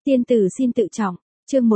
Tiên tử xin tự trọng, chương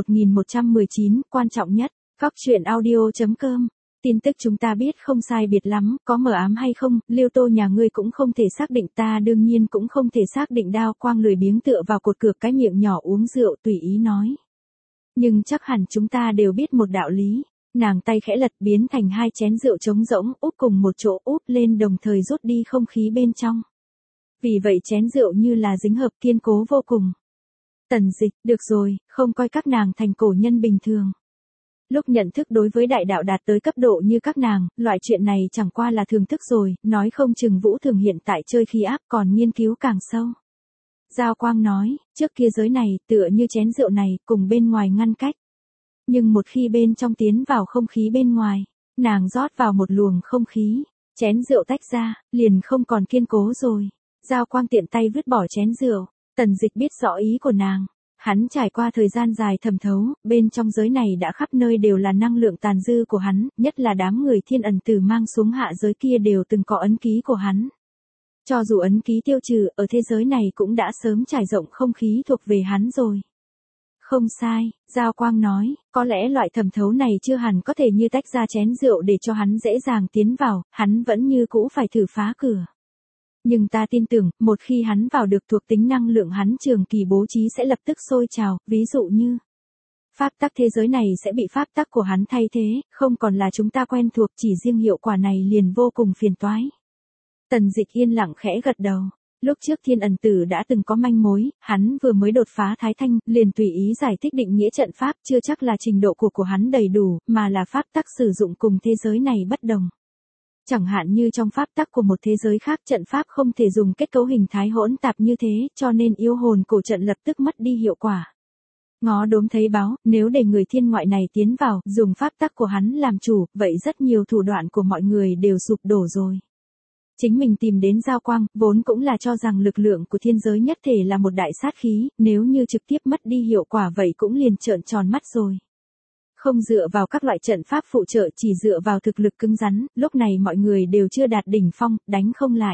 1119, quan trọng nhất, Góc truyện audio.com. Tin tức chúng ta biết không sai biệt lắm, có mờ ám hay không, Liêu Tô nhà ngươi cũng không thể xác định, ta đương nhiên cũng không thể xác định. Đao Quang lười biếng tựa vào cột cửa, cái miệng nhỏ uống rượu tùy ý nói. Nhưng chắc hẳn chúng ta đều biết một đạo lý. Nàng tay khẽ lật biến thành hai chén rượu trống rỗng, úp cùng một chỗ úp lên đồng thời rút đi không khí bên trong. Vì vậy chén rượu như là dính hợp kiên cố vô cùng. Tần Dịch, được rồi, không coi các nàng thành cổ nhân bình thường. Lúc nhận thức đối với đại đạo đạt tới cấp độ như các nàng, loại chuyện này chẳng qua là thường thức rồi, nói không chừng Vũ Thường hiện tại chơi khí áp còn nghiên cứu càng sâu. Giao Quang nói, trước kia giới này, tựa như chén rượu này, cùng bên ngoài ngăn cách. Nhưng một khi bên trong tiến vào không khí bên ngoài, nàng rót vào một luồng không khí, chén rượu tách ra, liền không còn kiên cố rồi. Giao Quang tiện tay vứt bỏ chén rượu. Tần Dịch biết rõ ý của nàng. Hắn trải qua thời gian dài thẩm thấu, bên trong giới này đã khắp nơi đều là năng lượng tàn dư của hắn, nhất là đám người thiên ẩn tử mang xuống hạ giới kia đều từng có ấn ký của hắn. Cho dù ấn ký tiêu trừ, ở thế giới này cũng đã sớm trải rộng không khí thuộc về hắn rồi. Không sai, Giao Quang nói, có lẽ loại thẩm thấu này chưa hẳn có thể như tách ra chén rượu để cho hắn dễ dàng tiến vào, hắn vẫn như cũ phải thử phá cửa. Nhưng ta tin tưởng, một khi hắn vào được thuộc tính năng lượng hắn trường kỳ bố trí sẽ lập tức sôi trào, ví dụ như pháp tắc thế giới này sẽ bị pháp tắc của hắn thay thế, không còn là chúng ta quen thuộc, chỉ riêng hiệu quả này liền vô cùng phiền toái. Tần Dịch yên lặng khẽ gật đầu. Lúc trước thiên ẩn tử đã từng có manh mối, hắn vừa mới đột phá Thái Thanh, liền tùy ý giải thích định nghĩa trận pháp, chưa chắc là trình độ của hắn đầy đủ, mà là pháp tắc sử dụng cùng thế giới này bất đồng. Chẳng hạn như trong pháp tắc của một thế giới khác, trận pháp không thể dùng kết cấu hình thái hỗn tạp như thế, cho nên yêu hồn cổ trận lập tức mất đi hiệu quả. Ngó đốm thấy báo, nếu để người thiên ngoại này tiến vào, dùng pháp tắc của hắn làm chủ, vậy rất nhiều thủ đoạn của mọi người đều sụp đổ rồi. Chính mình tìm đến Giao Quang, vốn cũng là cho rằng lực lượng của thiên giới nhất thể là một đại sát khí, nếu như trực tiếp mất đi hiệu quả vậy cũng liền trợn tròn mắt rồi. Không dựa vào các loại trận pháp phụ trợ, chỉ dựa vào thực lực cứng rắn, lúc này mọi người đều chưa đạt đỉnh phong, đánh không lại.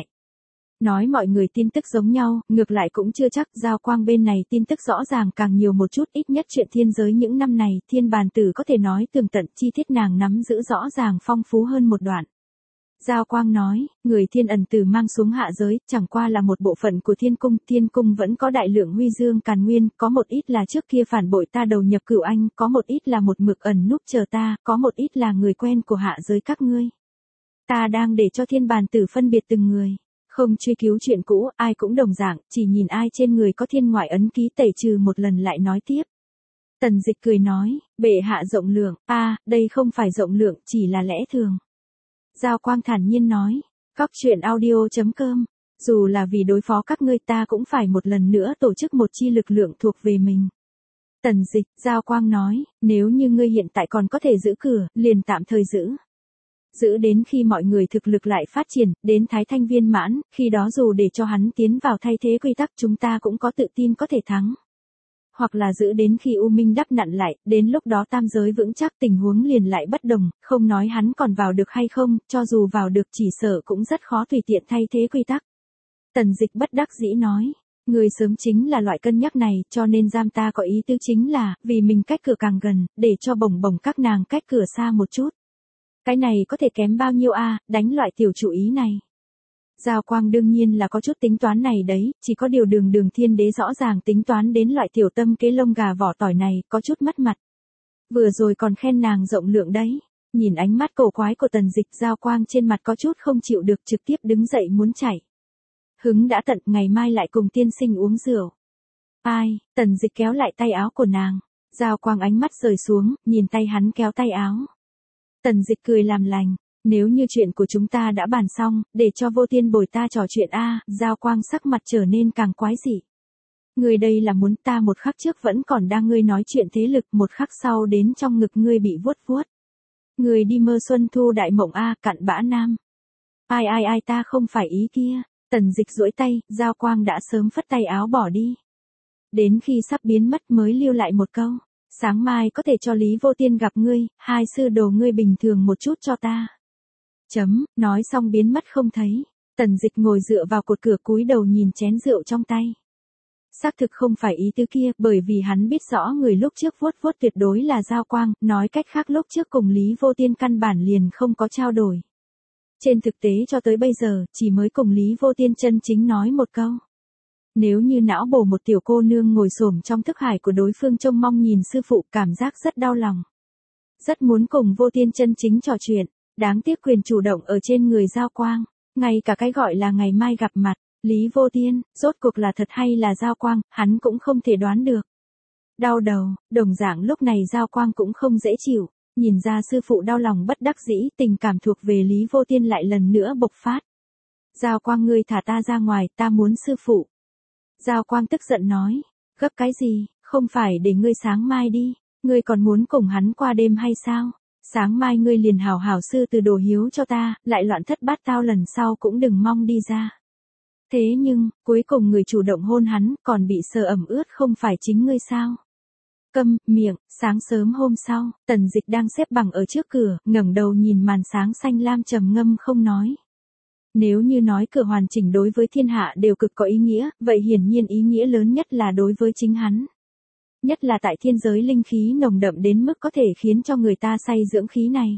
Nói mọi người tin tức giống nhau, ngược lại cũng chưa chắc. Giao Quang bên này tin tức rõ ràng càng nhiều một chút, ít nhất chuyện thiên giới những năm này, Thiên Bàn Tử có thể nói tường tận, chi tiết nàng nắm giữ rõ ràng phong phú hơn một đoạn. Giao Quang nói, người thiên ẩn tử mang xuống hạ giới, chẳng qua là một bộ phận của thiên cung vẫn có đại lượng huy dương càn nguyên, có một ít là trước kia phản bội ta đầu nhập Cửu Anh, có một ít là một mực ẩn núp chờ ta, có một ít là người quen của hạ giới các ngươi. Ta đang để cho Thiên Bàn Tử phân biệt từng người, không truy cứu chuyện cũ, ai cũng đồng dạng, chỉ nhìn ai trên người có thiên ngoại ấn ký tẩy trừ một lần lại nói tiếp. Tần Dịch cười nói, bệ hạ rộng lượng, đây không phải rộng lượng, chỉ là lẽ thường. Giao Quang thản nhiên nói, Góc truyện audio.com, dù là vì đối phó các ngươi ta cũng phải một lần nữa tổ chức một chi lực lượng thuộc về mình. Tần Dịch, Giao Quang nói, nếu như ngươi hiện tại còn có thể giữ cửa, liền tạm thời giữ. Giữ đến khi mọi người thực lực lại phát triển, đến Thái Thanh viên mãn, khi đó dù để cho hắn tiến vào thay thế quy tắc chúng ta cũng có tự tin có thể thắng. Hoặc là giữ đến khi U Minh đắp nặn lại, đến lúc đó tam giới vững chắc tình huống liền lại bất đồng, không nói hắn còn vào được hay không, cho dù vào được chỉ sợ cũng rất khó tùy tiện thay thế quy tắc. Tần Dịch bất đắc dĩ nói, người sớm chính là loại cân nhắc này, cho nên giam ta có ý tư chính là, vì mình cách cửa càng gần, để cho bổng các nàng cách cửa xa một chút. Cái này có thể kém bao nhiêu đánh loại tiểu chủ ý này. Giao Quang đương nhiên là có chút tính toán này đấy, chỉ có điều Đường Thiên Đế rõ ràng tính toán đến loại tiểu tâm kế lông gà vỏ tỏi này, có chút mất mặt. Vừa rồi còn khen nàng rộng lượng đấy. Nhìn ánh mắt cổ quái của Tần Dịch, Giao Quang trên mặt có chút không chịu được, trực tiếp đứng dậy muốn chạy. Hứng đã tận, ngày mai lại cùng tiên sinh uống rượu. Tần Dịch kéo lại tay áo của nàng. Giao Quang ánh mắt rời xuống, nhìn tay hắn kéo tay áo. Tần Dịch cười làm lành. Nếu như chuyện của chúng ta đã bàn xong, để cho Vô Tiên bồi ta trò chuyện Giao Quang sắc mặt trở nên càng quái dị. Ngươi đây là muốn ta một khắc trước vẫn còn đang ngươi nói chuyện thế lực, một khắc sau đến trong ngực ngươi bị vuốt vuốt. Ngươi đi mơ xuân thu đại mộng cặn bã nam. Ai ta không phải ý kia. Tần Dịch duỗi tay, Giao Quang đã sớm phất tay áo bỏ đi. Đến khi sắp biến mất mới lưu lại một câu. Sáng mai có thể cho Lý Vô Tiên gặp ngươi, hai sư đồ ngươi bình thường một chút cho ta. Nói xong biến mất không thấy. Tần Dịch ngồi dựa vào cột cửa cúi đầu nhìn chén rượu trong tay. Xác thực không phải ý tứ kia, bởi vì hắn biết rõ người lúc trước vuốt vuốt tuyệt đối là Giao Quang, nói cách khác lúc trước cùng Lý Vô Tiên căn bản liền không có trao đổi. Trên thực tế cho tới bây giờ, chỉ mới cùng Lý Vô Tiên chân chính nói một câu. Nếu như não bổ một tiểu cô nương ngồi xổm trong thức hải của đối phương trông mong nhìn sư phụ, cảm giác rất đau lòng. Rất muốn cùng Vô Tiên chân chính trò chuyện, đáng tiếc quyền chủ động ở trên người Giao Quang, ngay cả cái gọi là ngày mai gặp mặt, Lý Vô Tiên, rốt cuộc là thật hay là Giao Quang, hắn cũng không thể đoán được. Đau đầu, đồng dạng lúc này Giao Quang cũng không dễ chịu, nhìn ra sư phụ đau lòng bất đắc dĩ, tình cảm thuộc về Lý Vô Tiên lại lần nữa bộc phát. Giao Quang ngươi thả ta ra ngoài, ta muốn sư phụ. Giao Quang tức giận nói, gấp cái gì, không phải để ngươi sáng mai đi, ngươi còn muốn cùng hắn qua đêm hay sao? Sáng mai ngươi liền hảo hảo sư từ đồ hiếu cho ta, lại loạn thất bát tao lần sau cũng đừng mong đi ra. Thế nhưng, cuối cùng người chủ động hôn hắn, còn bị sờ ẩm ướt không phải chính ngươi sao? Câm miệng, sáng sớm hôm sau, Tần Dịch đang xếp bằng ở trước cửa, ngẩng đầu nhìn màn sáng xanh lam trầm ngâm không nói. Nếu như nói cửa hoàn chỉnh đối với thiên hạ đều cực có ý nghĩa, vậy hiển nhiên ý nghĩa lớn nhất là đối với chính hắn. Nhất là tại thiên giới linh khí nồng đậm đến mức có thể khiến cho người ta say dưỡng khí này.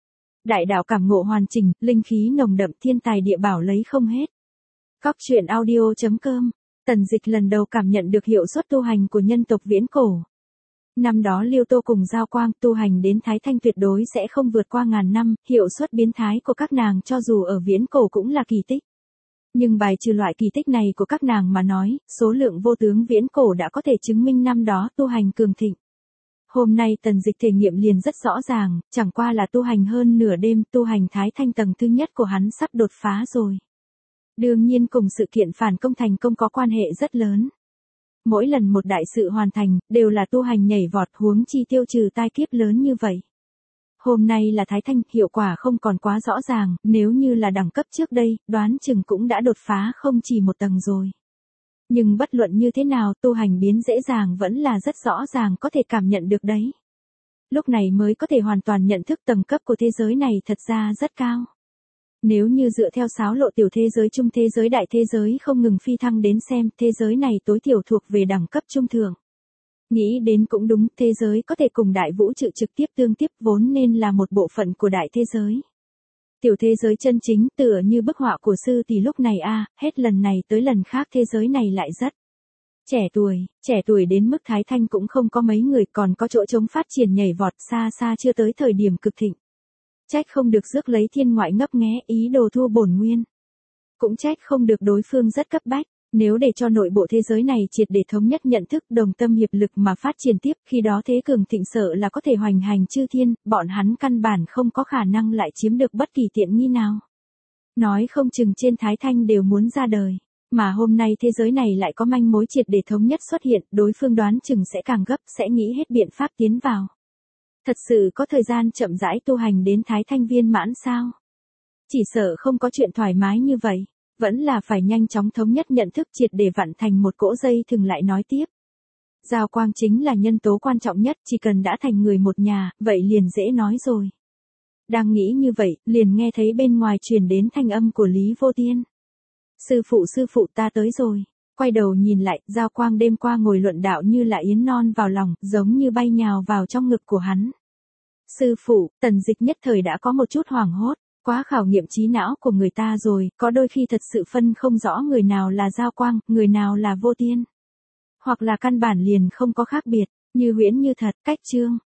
Đại đạo cảm ngộ hoàn chỉnh, linh khí nồng đậm thiên tài địa bảo lấy không hết. Cóc truyện audio.com, Tần Dịch lần đầu cảm nhận được hiệu suất tu hành của nhân tộc viễn cổ. Năm đó Liêu Tô cùng Giao Quang tu hành đến Thái Thanh tuyệt đối sẽ không vượt qua 1000 năm, hiệu suất biến thái của các nàng cho dù ở viễn cổ cũng là kỳ tích. Nhưng bài trừ loại kỳ tích này của các nàng mà nói, số lượng vô tướng viễn cổ đã có thể chứng minh năm đó tu hành cường thịnh. Hôm nay Tần Dịch thể nghiệm liền rất rõ ràng, chẳng qua là tu hành hơn nửa đêm, tu hành Thái Thanh tầng thứ nhất của hắn sắp đột phá rồi. Đương nhiên cùng sự kiện phản công thành công có quan hệ rất lớn. Mỗi lần một đại sự hoàn thành, đều là tu hành nhảy vọt, huống chi tiêu trừ tai kiếp lớn như vậy. Hôm nay là Thái Thanh, hiệu quả không còn quá rõ ràng, nếu như là đẳng cấp trước đây, đoán chừng cũng đã đột phá không chỉ một tầng rồi. Nhưng bất luận như thế nào, tu hành biến dễ dàng vẫn là rất rõ ràng có thể cảm nhận được đấy. Lúc này mới có thể hoàn toàn nhận thức tầng cấp của thế giới này thật ra rất cao. Nếu như dựa theo sáo lộ tiểu thế giới trung thế giới đại thế giới không ngừng phi thăng đến xem, thế giới này tối thiểu thuộc về đẳng cấp trung thượng. Nghĩ đến cũng đúng, thế giới có thể cùng đại vũ trụ trực tiếp tương tiếp vốn nên là một bộ phận của đại thế giới. Tiểu thế giới chân chính tựa như bức họa của sư thì lúc này hết lần này tới lần khác thế giới này lại rất trẻ tuổi đến mức Thái Thanh cũng không có mấy người, còn có chỗ trống phát triển nhảy vọt, xa xa chưa tới thời điểm cực thịnh. Trách không được rước lấy thiên ngoại ngấp nghé ý đồ thu bổn nguyên. Cũng trách không được đối phương rất cấp bách, nếu để cho nội bộ thế giới này triệt để thống nhất nhận thức đồng tâm hiệp lực mà phát triển tiếp, khi đó thế cường thịnh sợ là có thể hoành hành chư thiên, bọn hắn căn bản không có khả năng lại chiếm được bất kỳ tiện nghi nào. Nói không chừng trên Thái Thanh đều muốn ra đời, mà hôm nay thế giới này lại có manh mối triệt để thống nhất xuất hiện, đối phương đoán chừng sẽ càng gấp, sẽ nghĩ hết biện pháp tiến vào. Thật sự có thời gian chậm rãi tu hành đến Thái Thanh viên mãn sao? Chỉ sợ không có chuyện thoải mái như vậy, vẫn là phải nhanh chóng thống nhất nhận thức triệt để vặn thành một cỗ dây thừng lại nói tiếp. Giao Quang chính là nhân tố quan trọng nhất, chỉ cần đã thành người một nhà, vậy liền dễ nói rồi. Đang nghĩ như vậy, liền nghe thấy bên ngoài truyền đến thanh âm của Lý Vô Tiên. Sư phụ ta tới rồi. Quay đầu nhìn lại, Giao Quang đêm qua ngồi luận đạo như là yến non vào lòng, giống như bay nhào vào trong ngực của hắn. Sư phụ, Tần Dịch nhất thời đã có một chút hoảng hốt, quá khảo nghiệm trí não của người ta rồi, có đôi khi thật sự phân không rõ người nào là Giao Quang, người nào là Vô Tiên. Hoặc là căn bản liền không có khác biệt, như huyễn như thật, cách chương.